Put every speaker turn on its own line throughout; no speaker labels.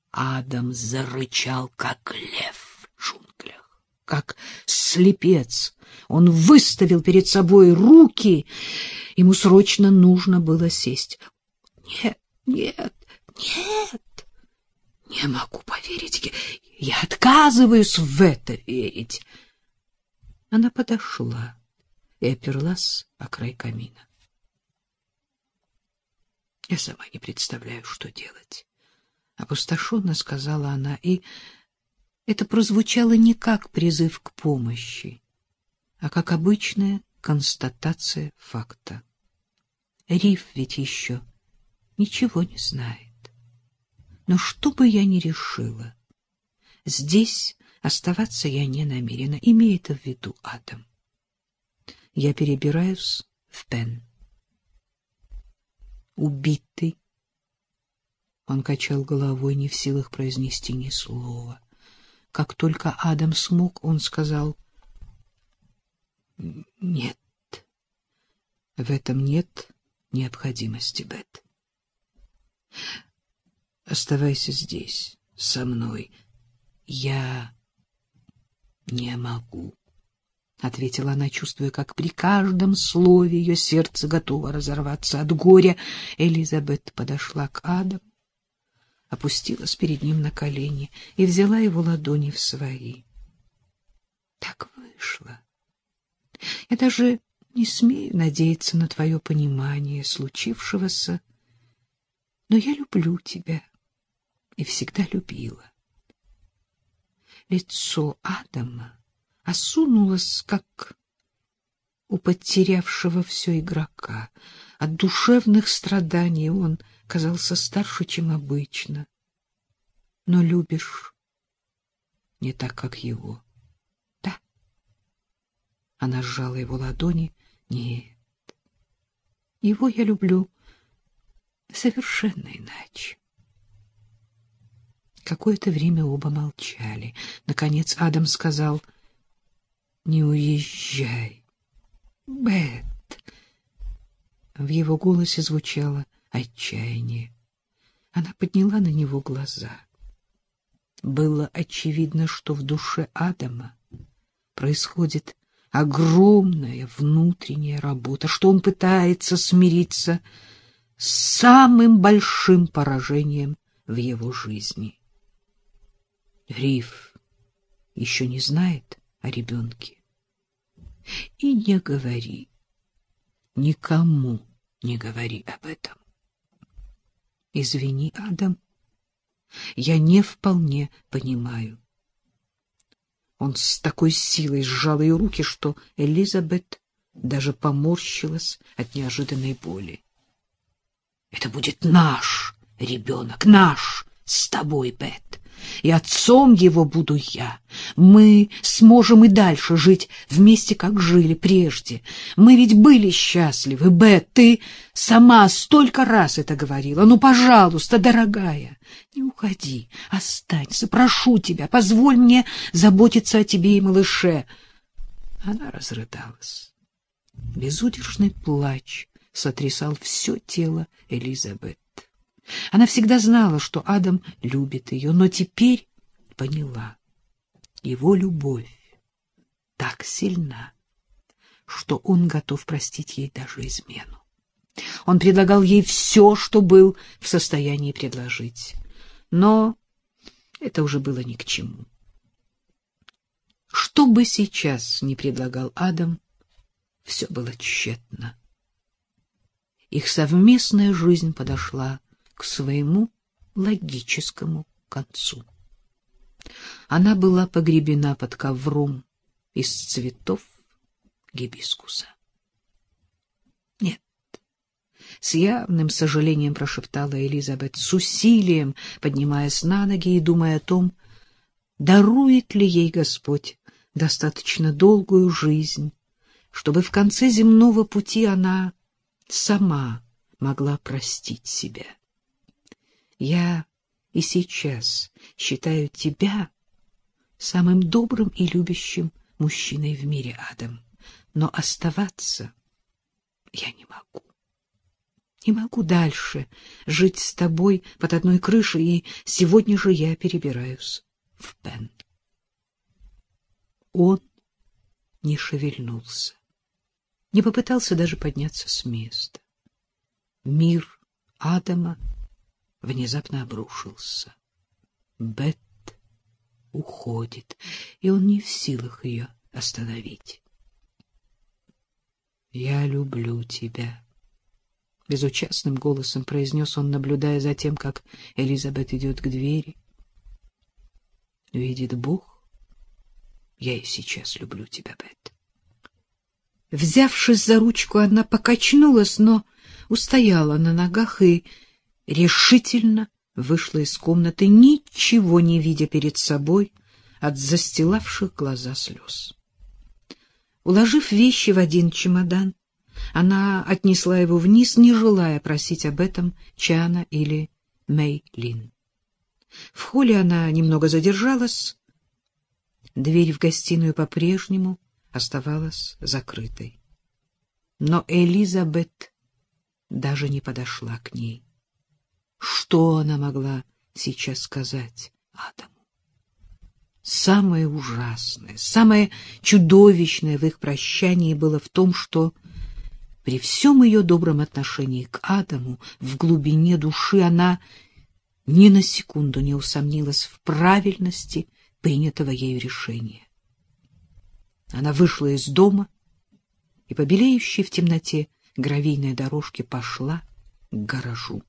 Адам зарычал, как лев в джунглях, как слепец. Он выставил перед собой руки. Ему срочно нужно было сесть. Нет, нет, нет, не могу поверить. Я отказываюсь в это верить. Она подошла и оперлась о край камина. Я сама не представляю, что делать. Опустошенно сказала она, и это прозвучало не как призыв к помощи, а как обычная констатация факта. Риф ведь еще ничего не знает. Но что бы я ни решила, здесь оставаться я не намерена. Имей это в виду, Адам. Я перебираюсь в Пен. Убитый. Он качал головой, не в силах произнести ни слова. Как только Адам смог, он сказал: «Нет, в этом нет необходимости, Бет. Оставайся здесь, со мной. Я не могу», — ответила она, чувствуя, как при каждом слове ее сердце готово разорваться от горя. Элизабет подошла к Адаму, опустилась перед ним на колени и взяла его ладони в свои. Так вышло. Я даже не смею надеяться на твое понимание случившегося, но я люблю тебя и всегда любила. Лицо Адама осунулось, как у потерявшего все игрока. От душевных страданий он казался старше, чем обычно. Но любишь не так, как его. Да. Она сжала его ладони. Нет. Его я люблю совершенно иначе. Какое-то время оба молчали. Наконец Адам сказал: «Не уезжай, Бет». В его голосе звучало отчаяние. Она подняла на него глаза. Было очевидно, что в душе Адама происходит огромная внутренняя работа, что он пытается смириться с самым большим поражением в его жизни. Риф еще не знает о ребенке. И не говори, никому не говори об этом. Извини, Адам, я не вполне понимаю. Он с такой силой сжал ее руки, что Элизабет даже поморщилась от неожиданной боли. Это будет наш ребенок, наш с тобой, Бет. И отцом его буду я. Мы сможем и дальше жить вместе, как жили прежде. Мы ведь были счастливы, Бет. Ты сама столько раз это говорила. Ну, пожалуйста, дорогая, не уходи, останься, прошу тебя, позволь мне заботиться о тебе и малыше. Она разрыдалась. Безудержный плач сотрясал все тело Элизабет. Она всегда знала, что Адам любит ее, но теперь поняла: его любовь так сильна, что он готов простить ей даже измену. Он предлагал ей все, что был в состоянии предложить, но это уже было ни к чему. Что бы сейчас ни предлагал Адам, все было тщетно. Их совместная жизнь подошла к своему логическому концу. Она была погребена под ковром из цветов гибискуса. Нет, с явным сожалением прошептала Элизабет, с усилием поднимаясь на ноги и думая о том, дарует ли ей Господь достаточно долгую жизнь, чтобы в конце земного пути она сама могла простить себя. Я и сейчас считаю тебя самым добрым и любящим мужчиной в мире, Адам, но оставаться я не могу. Не могу дальше жить с тобой под одной крышей, и сегодня же я перебираюсь в Пен. Он не шевельнулся, не попытался даже подняться с места. Мир Адама внезапно обрушился. Бет уходит, и он не в силах ее остановить. «Я люблю тебя», — безучастным голосом произнес он, наблюдая за тем, как Элизабет идет к двери. «Видит Бог, я и сейчас люблю тебя, Бет». Взявшись за ручку, она покачнулась, но устояла на ногах и решительно вышла из комнаты, ничего не видя перед собой от застилавших глаза слез. Уложив вещи в один чемодан, она отнесла его вниз, не желая просить об этом Чана или Мэй Лин. В холле она немного задержалась. Дверь в гостиную по-прежнему оставалась закрытой. Но Элизабет даже не подошла к ней. Что она могла сейчас сказать Адаму? Самое ужасное, самое чудовищное в их прощании было в том, что при всем ее добром отношении к Адаму в глубине души она ни на секунду не усомнилась в правильности принятого ею решения. Она вышла из дома и, по белеющей в темноте гравийной дорожке, пошла к гаражу.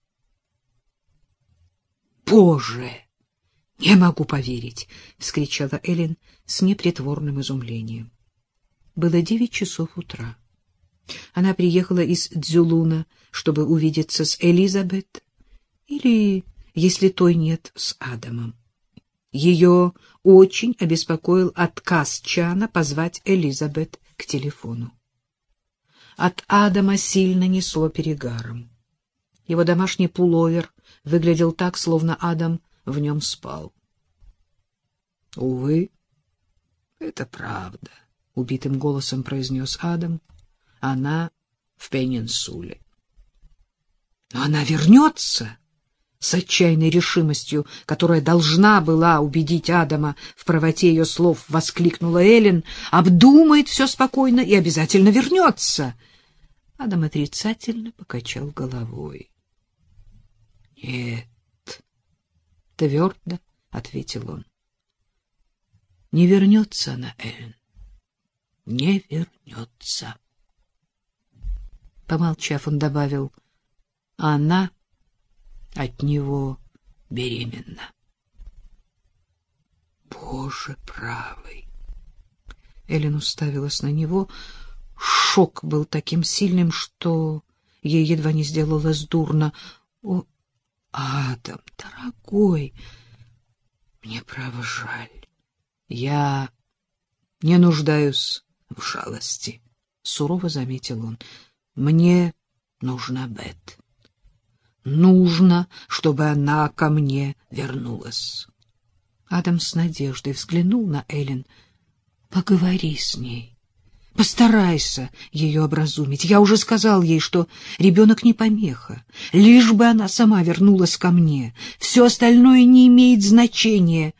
«Боже! Не могу поверить!» — вскричала Эллен с непритворным изумлением. Было 9 часов утра. Она приехала из Дзюлуна, чтобы увидеться с Элизабет, или, если той нет, с Адамом. Ее очень обеспокоил отказ Чана позвать Элизабет к телефону. От Адама сильно несло перегаром. Его домашний пуловер выглядел так, словно Адам в нем спал. — Увы, это правда, — убитым голосом произнес Адам. — Она в Пенинсуле. — Но она вернется! С отчаянной решимостью, которая должна была убедить Адама в правоте ее слов, воскликнула Эллен. Обдумает все спокойно и обязательно вернется. Адам отрицательно покачал головой. — Нет, — твердо ответил он. — Не вернется она, Эллен, не вернется. Помолчав, он добавил: — Она от него беременна. Боже правый! Эллен уставилась на него. Шок был таким сильным, что ей едва не сделалось дурно. — О, Адам, дорогой, мне право жаль. Я не нуждаюсь в жалости, — сурово заметил он. Мне нужна Бет. Нужно, чтобы она ко мне вернулась. Адам с надеждой взглянул на Эллен. Поговори с ней. Постарайся ее образумить. Я уже сказал ей, что ребенок не помеха. Лишь бы она сама вернулась ко мне. Все остальное не имеет значения.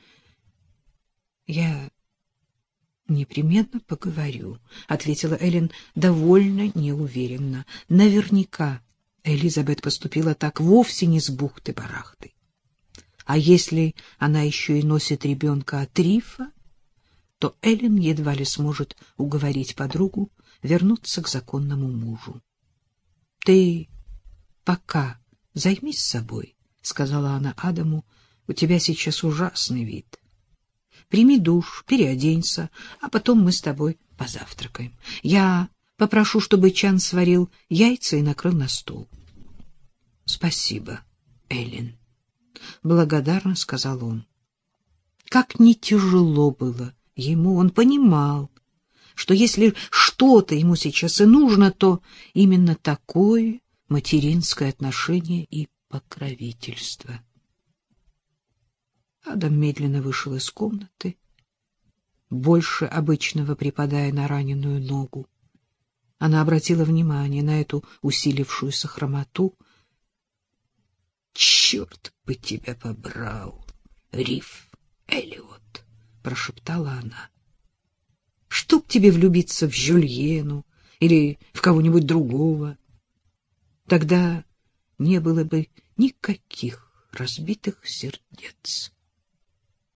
Я непременно поговорю, — ответила Эллен довольно неуверенно. Наверняка Элизабет поступила так вовсе не с бухты-барахты. А если она еще и носит ребенка от Рифа, то Эллен едва ли сможет уговорить подругу вернуться к законному мужу. — Ты пока займись собой, — сказала она Адаму, — у тебя сейчас ужасный вид. Прими душ, переоденься, а потом мы с тобой позавтракаем. Я попрошу, чтобы Чан сварил яйца и накрыл на стол. — Спасибо, Эллен, — благодарно сказал он. Как не тяжело было ему, он понимал, что если что-то ему сейчас и нужно, то именно такое материнское отношение и покровительство. Адам медленно вышел из комнаты, больше обычного припадая на раненую ногу. Она обратила внимание на эту усилившуюся хромоту, Черт бы тебя побрал, Риф Эллиот, — прошептала она. Чтоб тебе влюбиться в Жюльену или в кого-нибудь другого. Тогда не было бы никаких разбитых сердец.